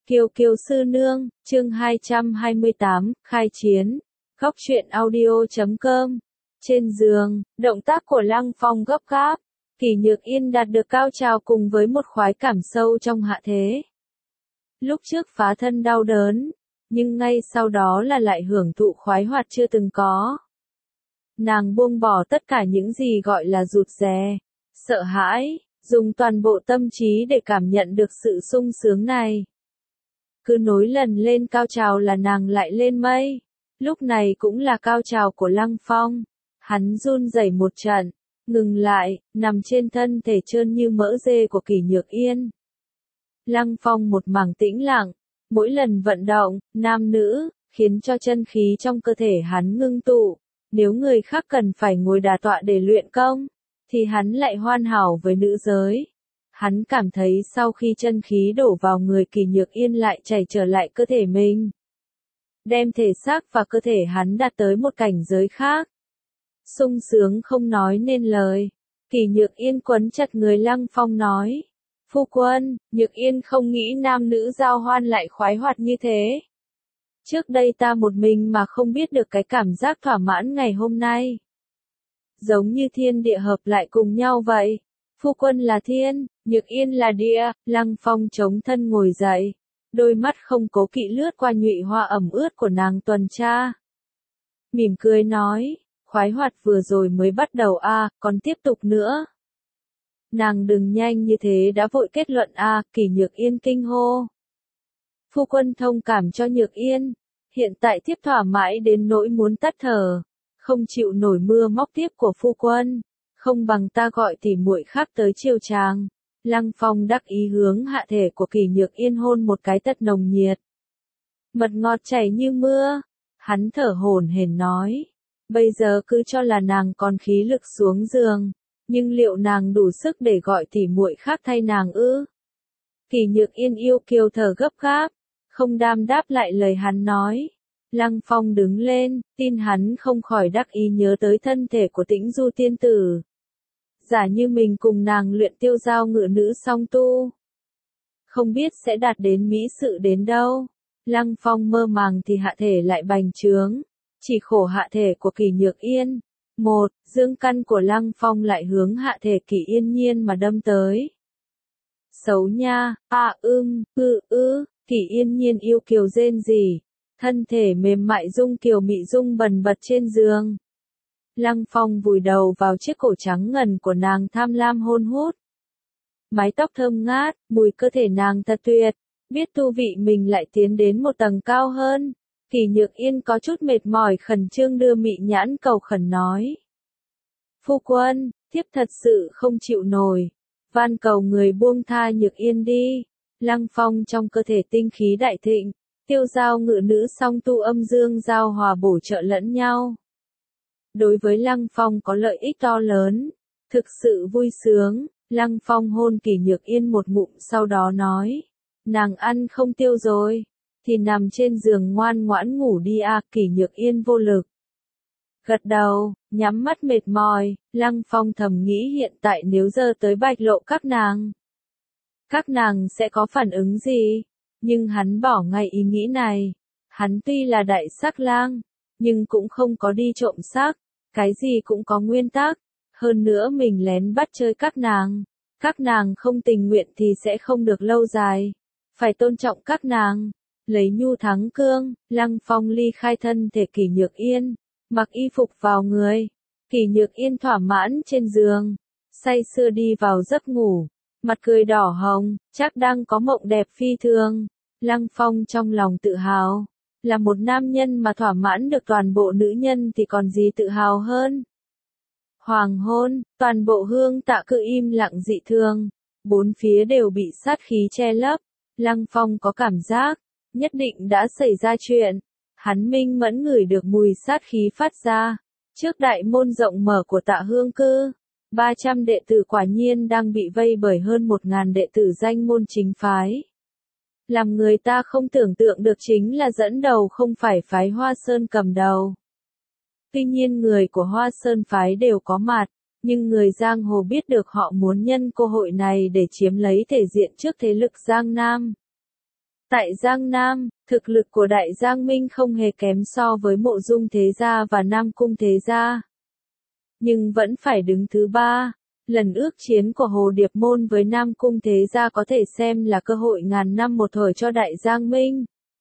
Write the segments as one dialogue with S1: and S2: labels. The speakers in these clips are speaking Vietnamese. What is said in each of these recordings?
S1: Kiều Kiều sư nương, chương 228, khai chiến. Góc truyện audio.com. Trên giường, động tác của Lăng Phong gấp gáp. Kỷ Nhược Yên đạt được cao trào cùng với một khoái cảm sâu trong hạ thế. Lúc trước phá thân đau đớn, nhưng ngay sau đó là lại hưởng thụ khoái hoạt chưa từng có. Nàng buông bỏ tất cả những gì gọi là rụt rè, sợ hãi, dùng toàn bộ tâm trí để cảm nhận được sự sung sướng này. Cứ nối lần lên cao trào là nàng lại lên mây. Lúc này cũng là cao trào của Lăng Phong. Hắn run rẩy một trận, ngừng lại, nằm trên thân thể trơn như mỡ dê của Kỷ Nhược Yên. Lăng Phong một mảng tĩnh lặng, mỗi lần vận động, nam nữ, khiến cho chân khí trong cơ thể hắn ngưng tụ. Nếu người khác cần phải ngồi đả tọa để luyện công, thì hắn lại hoàn hảo với nữ giới. Hắn cảm thấy sau khi chân khí đổ vào người Kỷ Nhược Yên lại chảy trở lại cơ thể mình. Đem thể xác và cơ thể hắn đạt tới một cảnh giới khác. Sung sướng không nói nên lời. Kỷ Nhược Yên quấn chặt người Lăng Phong nói. Phu quân, Nhược Yên không nghĩ nam nữ giao hoan lại khoái hoạt như thế. Trước đây ta một mình mà không biết được cái cảm giác thỏa mãn ngày hôm nay. Giống như thiên địa hợp lại cùng nhau vậy. Phu quân là thiên, Nhược Yên là địa. Lăng Phong chống thân ngồi dậy. Đôi mắt không cố kỵ lướt qua nhụy hoa ẩm ướt của nàng tuần tra. Mỉm cười nói, khoái hoạt vừa rồi mới bắt đầu còn tiếp tục nữa. Nàng đừng nhanh như thế đã vội kết luận Kỷ Nhược Yên kinh hô. Phu quân thông cảm cho Nhược Yên, hiện tại tiếp thỏa mãi đến nỗi muốn tắt thở, không chịu nổi mưa móc tiếp của phu quân, không bằng ta gọi tỉ muội khác tới chiều chàng. Lăng Phong đắc ý hướng hạ thể của Kỷ Nhược Yên hôn một cái tất nồng nhiệt. Mật ngọt chảy như mưa, hắn thở hổn hển nói, bây giờ cứ cho là nàng còn khí lực xuống giường, nhưng liệu nàng đủ sức để gọi tỉ muội khác thay nàng ư? Kỷ Nhược Yên yêu kiều thở gấp gáp, không đam đáp lại lời hắn nói. Lăng Phong đứng lên, tin hắn không khỏi đắc ý nhớ tới thân thể của Tĩnh Du tiên tử. Giả như mình cùng nàng luyện tiêu giao ngự nữ song tu, không biết sẽ đạt đến mỹ sự đến đâu. Lăng Phong mơ màng thì hạ thể lại bành trướng, chỉ khổ hạ thể của Kỷ Nhược Yên. Một, dương căn của Lăng Phong lại hướng hạ thể Kỷ Yên Nhiên mà đâm tới. Xấu nha, Kỷ Yên Nhiên yêu kiều rên rỉ, thân thể mềm mại dung kiều mị dung bần bật trên giường. Lăng Phong vùi đầu vào chiếc cổ trắng ngần của nàng tham lam hôn hút. Mái tóc thơm ngát, mùi cơ thể nàng thật tuyệt, biết tu vị mình lại tiến đến một tầng cao hơn. Kỷ Nhược Yên có chút mệt mỏi khẩn trương đưa mị nhãn cầu khẩn nói. Phu quân, thiếp thật sự không chịu nổi, van cầu người buông tha Nhược Yên đi. Lăng Phong trong cơ thể tinh khí đại thịnh, tiêu giao ngự nữ song tu âm dương giao hòa bổ trợ lẫn nhau. Đối với Lăng Phong có lợi ích to lớn, thực sự vui sướng. Lăng Phong hôn Kỷ Nhược Yên một ngụm sau đó nói, nàng ăn không tiêu rồi, thì nằm trên giường ngoan ngoãn ngủ đi Kỷ Nhược Yên vô lực. Gật đầu, nhắm mắt mệt mỏi, Lăng Phong thầm nghĩ hiện tại nếu giờ tới bạch lộ các nàng sẽ có phản ứng gì, nhưng hắn bỏ ngay ý nghĩ này. Hắn tuy là đại sắc lang, nhưng cũng không có đi trộm sắc, cái gì cũng có nguyên tắc. Hơn nữa mình lén bắt chơi các nàng không tình nguyện thì sẽ không được lâu dài, phải tôn trọng các nàng, lấy nhu thắng cương. Lăng Phong ly khai thân thể Kỷ Nhược Yên, mặc y phục vào người, Kỷ Nhược Yên thỏa mãn trên giường, say sưa đi vào giấc ngủ, mặt cười đỏ hồng, chắc đang có mộng đẹp phi thường. Lăng Phong trong lòng tự hào, là một nam nhân mà thỏa mãn được toàn bộ nữ nhân thì còn gì tự hào hơn. Hoàng hôn, toàn bộ Hương Tạ Cự im lặng dị thường, bốn phía đều bị sát khí che lấp. Lăng Phong có cảm giác, nhất định đã xảy ra chuyện. Hắn minh mẫn ngửi được mùi sát khí phát ra. Trước đại môn rộng mở của Tạ Hương Cư, 300 đệ tử quả nhiên đang bị vây bởi hơn 1000 đệ tử danh môn chính phái. Làm người ta không tưởng tượng được chính là dẫn đầu không phải phái Hoa Sơn cầm đầu. Tuy nhiên người của Hoa Sơn phái đều có mặt, nhưng người giang hồ biết được họ muốn nhân cơ hội này để chiếm lấy thể diện trước thế lực Giang Nam. Tại Giang Nam, thực lực của Đại Giang Minh không hề kém so với Mộ Dung Thế Gia và Nam Cung Thế Gia. Nhưng vẫn phải đứng thứ ba. Lần ước chiến của Hồ Điệp Môn với Nam Cung Thế Gia có thể xem là cơ hội ngàn năm một thổi cho Đại Giang Minh.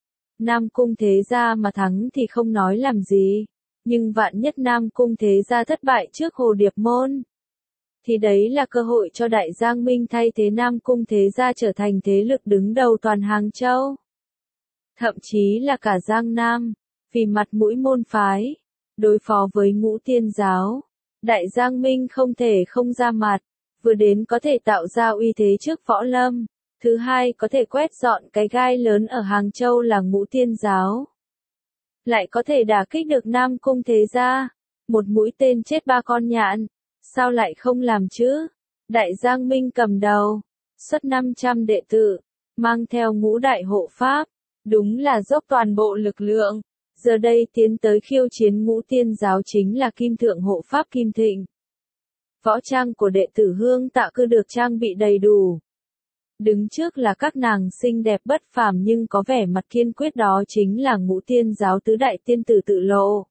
S1: Nam Cung Thế Gia mà thắng thì không nói làm gì. Nhưng vạn nhất Nam Cung Thế Gia thất bại trước Hồ Điệp Môn, thì đấy là cơ hội cho Đại Giang Minh thay thế Nam Cung Thế Gia trở thành thế lực đứng đầu toàn Hàng Châu. Thậm chí là cả Giang Nam, vì mặt mũi môn phái, đối phó với Ngũ Tiên Giáo, Đại Giang Minh không thể không ra mặt, vừa đến có thể tạo ra uy thế trước võ lâm, thứ hai có thể quét dọn cái gai lớn ở Hàng Châu là Ngũ Tiên Giáo. Lại có thể đả kích được Nam Cung Thế Gia, một mũi tên chết ba con nhạn, sao lại không làm chứ? Đại Giang Minh cầm đầu, xuất 500 đệ tử, mang theo ngũ đại hộ pháp, đúng là dốc toàn bộ lực lượng. Giờ đây tiến tới khiêu chiến Ngũ Tiên Giáo chính là Kim Thượng hộ pháp Kim Thịnh. Võ trang của đệ tử Hương Tạ Cư được trang bị đầy đủ. Đứng trước là các nàng xinh đẹp bất phàm nhưng có vẻ mặt kiên quyết, đó chính là Ngũ Tiên Giáo tứ đại tiên tử Tự Lộ,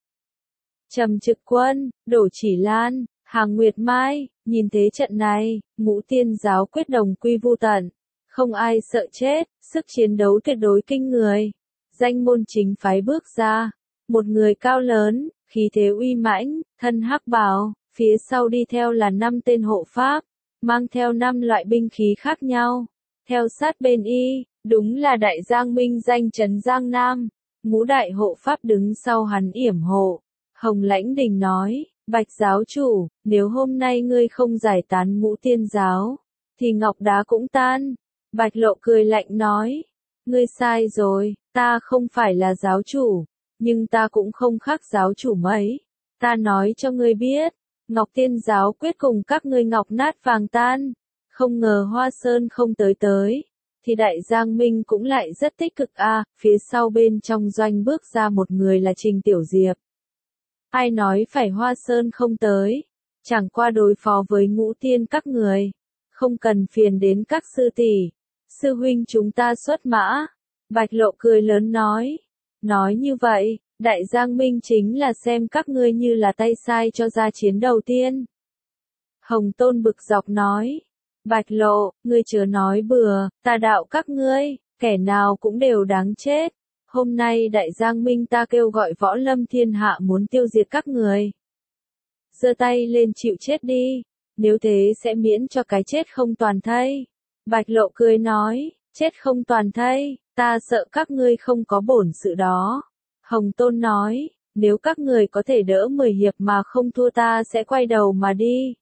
S1: Trầm Trực Quân, Đổ Chỉ Lan, Hàng Nguyệt Mai. Nhìn thế trận này, Ngũ Tiên Giáo quyết đồng quy vu tận, không ai sợ chết, sức chiến đấu tuyệt đối kinh người. Danh môn chính phái bước ra, một người cao lớn, khí thế uy mãnh, thân hắc bào, phía sau đi theo là 5 tên hộ pháp, mang theo 5 loại binh khí khác nhau. Theo sát bên y, đúng là Đại Giang Minh danh chấn Giang Nam. Ngũ đại hộ pháp đứng sau hắn yểm hộ. Hồng Lãnh Đình nói, Bạch giáo chủ, nếu hôm nay ngươi không giải tán Ngũ Tiên Giáo, thì ngọc đá cũng tan. Bạch Lộ cười lạnh nói, ngươi sai rồi, ta không phải là giáo chủ, nhưng ta cũng không khác giáo chủ mấy. Ta nói cho ngươi biết, Ngọc Tiên Giáo quyết cùng các ngươi ngọc nát vàng tan. Không ngờ Hoa Sơn không tới, thì Đại Giang Minh cũng lại rất tích cực a. Phía sau bên trong doanh bước ra một người là Trình Tiểu Diệp. Ai nói phải Hoa Sơn không tới, chẳng qua đối phó với Ngũ Tiên các người, không cần phiền đến các sư tỷ, sư huynh chúng ta xuất mã. Bạch Lộ cười lớn nói như vậy, Đại Giang Minh chính là xem các ngươi như là tay sai cho ra chiến đầu tiên. Hồng Tôn bực dọc nói, Bạch Lộ, ngươi chớ nói bừa, ta đạo các ngươi, kẻ nào cũng đều đáng chết. Hôm nay Đại Giang Minh ta kêu gọi võ lâm thiên hạ muốn tiêu diệt các người. Giơ tay lên chịu chết đi, nếu thế sẽ miễn cho cái chết không toàn thây. Bạch Lộ cười nói, chết không toàn thây, ta sợ các ngươi không có bổn sự đó. Hồng Tôn nói, nếu các người có thể đỡ 10 hiệp mà không thua ta sẽ quay đầu mà đi.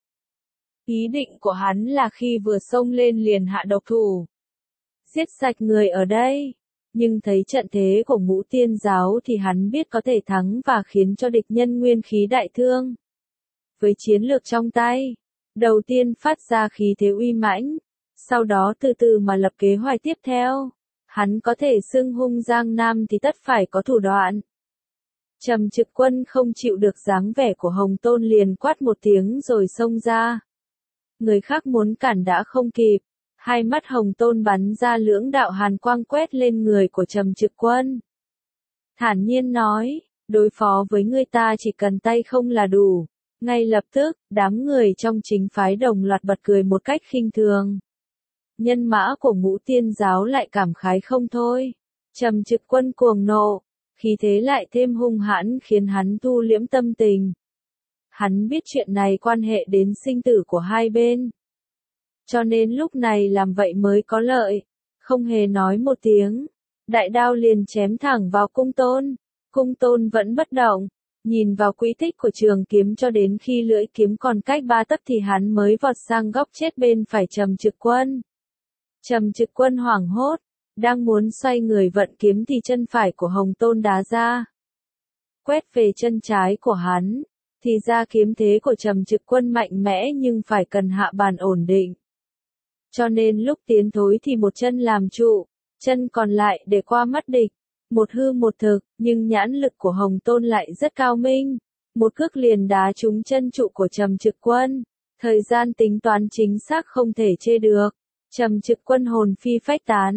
S1: Ý định của hắn là khi vừa xông lên liền hạ độc thủ, giết sạch người ở đây. Nhưng thấy trận thế của Ngũ Tiên Giáo thì hắn biết có thể thắng và khiến cho địch nhân nguyên khí đại thương. Với chiến lược trong tay, đầu tiên phát ra khí thế uy mãnh, sau đó từ từ mà lập kế hoạch tiếp theo. Hắn có thể xưng hung Giang Nam thì tất phải có thủ đoạn. Trầm Trực Quân không chịu được dáng vẻ của Hồng Tôn liền quát một tiếng rồi xông ra. Người khác muốn cản đã không kịp. Hai mắt Hồng Tôn bắn ra lưỡng đạo hàn quang quét lên người của Trầm Trực Quân. Thản nhiên nói, đối phó với người ta chỉ cần tay không là đủ. Ngay lập tức, đám người trong chính phái đồng loạt bật cười một cách khinh thường. Nhân mã của Ngũ Tiên Giáo lại cảm khái không thôi. Trầm Trực Quân cuồng nộ, khí thế lại thêm hung hãn khiến hắn thu liễm tâm tình. Hắn biết chuyện này quan hệ đến sinh tử của hai bên, cho nên lúc này làm vậy mới có lợi. Không hề nói một tiếng, đại đao liền chém thẳng vào Cung Tôn. Cung Tôn vẫn bất động, nhìn vào quỹ tích của trường kiếm cho đến khi lưỡi kiếm còn cách 3 tấc thì hắn mới vọt sang góc chết bên phải Trầm Trực Quân. Trầm Trực Quân hoảng hốt, đang muốn xoay người vận kiếm thì chân phải của Hồng Tôn đá ra, quét về chân trái của hắn. Thì ra kiếm thế của Trầm Trực Quân mạnh mẽ nhưng phải cần hạ bàn ổn định. Cho nên lúc tiến thối thì một chân làm trụ, chân còn lại để qua mắt địch. Một hư một thực, nhưng nhãn lực của Hồng Tôn lại rất cao minh. Một cước liền đá trúng chân trụ của Trầm Trực Quân. Thời gian tính toán chính xác không thể chê được. Trầm Trực Quân hồn phi phách tán,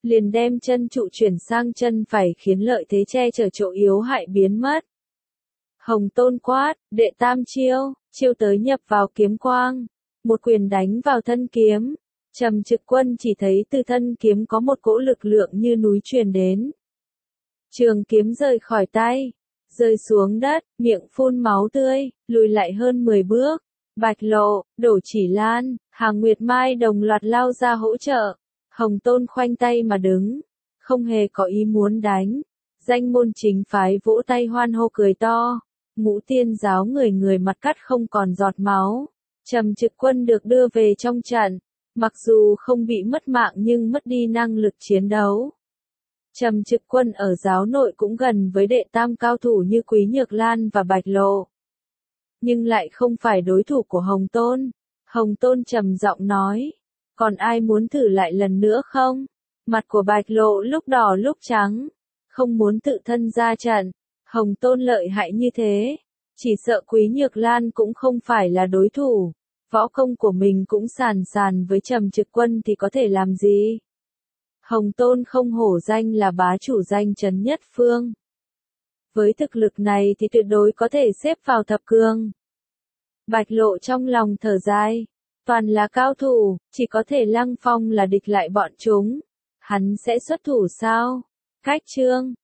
S1: liền đem chân trụ chuyển sang chân phải khiến lợi thế che chở chỗ yếu hại biến mất. Hồng Tôn quát, đệ tam chiêu, chiêu tới nhập vào kiếm quang, một quyền đánh vào thân kiếm. Trầm Trực Quân chỉ thấy từ thân kiếm có một cỗ lực lượng như núi truyền đến. Trường kiếm rời khỏi tay, rơi xuống đất, miệng phun máu tươi, lùi lại hơn 10 bước. Bạch Lộ, Đổ Chỉ Lan, Hàng Nguyệt Mai đồng loạt lao ra hỗ trợ. Hồng Tôn khoanh tay mà đứng, không hề có ý muốn đánh. Danh môn chính phái vỗ tay hoan hô cười to. Ngũ Tiên giáo người người mặt cắt không còn giọt máu. Trầm Trực Quân được đưa về trong trận, mặc dù không bị mất mạng nhưng mất đi năng lực chiến đấu. Trầm Trực Quân ở giáo nội cũng gần với đệ tam cao thủ như Quý Nhược Lan và Bạch Lộ, nhưng lại không phải đối thủ của Hồng Tôn. Hồng Tôn trầm giọng nói, còn ai muốn thử lại lần nữa không? Mặt của Bạch Lộ lúc đỏ lúc trắng, không muốn tự thân ra trận. Hồng Tôn lợi hại như thế, chỉ sợ Quý Nhược Lan cũng không phải là đối thủ. Võ công của mình cũng sàn sàn với Trầm Trực Quân thì có thể làm gì? Hồng Tôn không hổ danh là bá chủ danh chấn nhất phương. Với thực lực này thì tuyệt đối có thể xếp vào thập cường. Bạch Lộ trong lòng thở dài, toàn là cao thủ, chỉ có thể Lăng Phong là địch lại bọn chúng. Hắn sẽ xuất thủ sao? Cách chương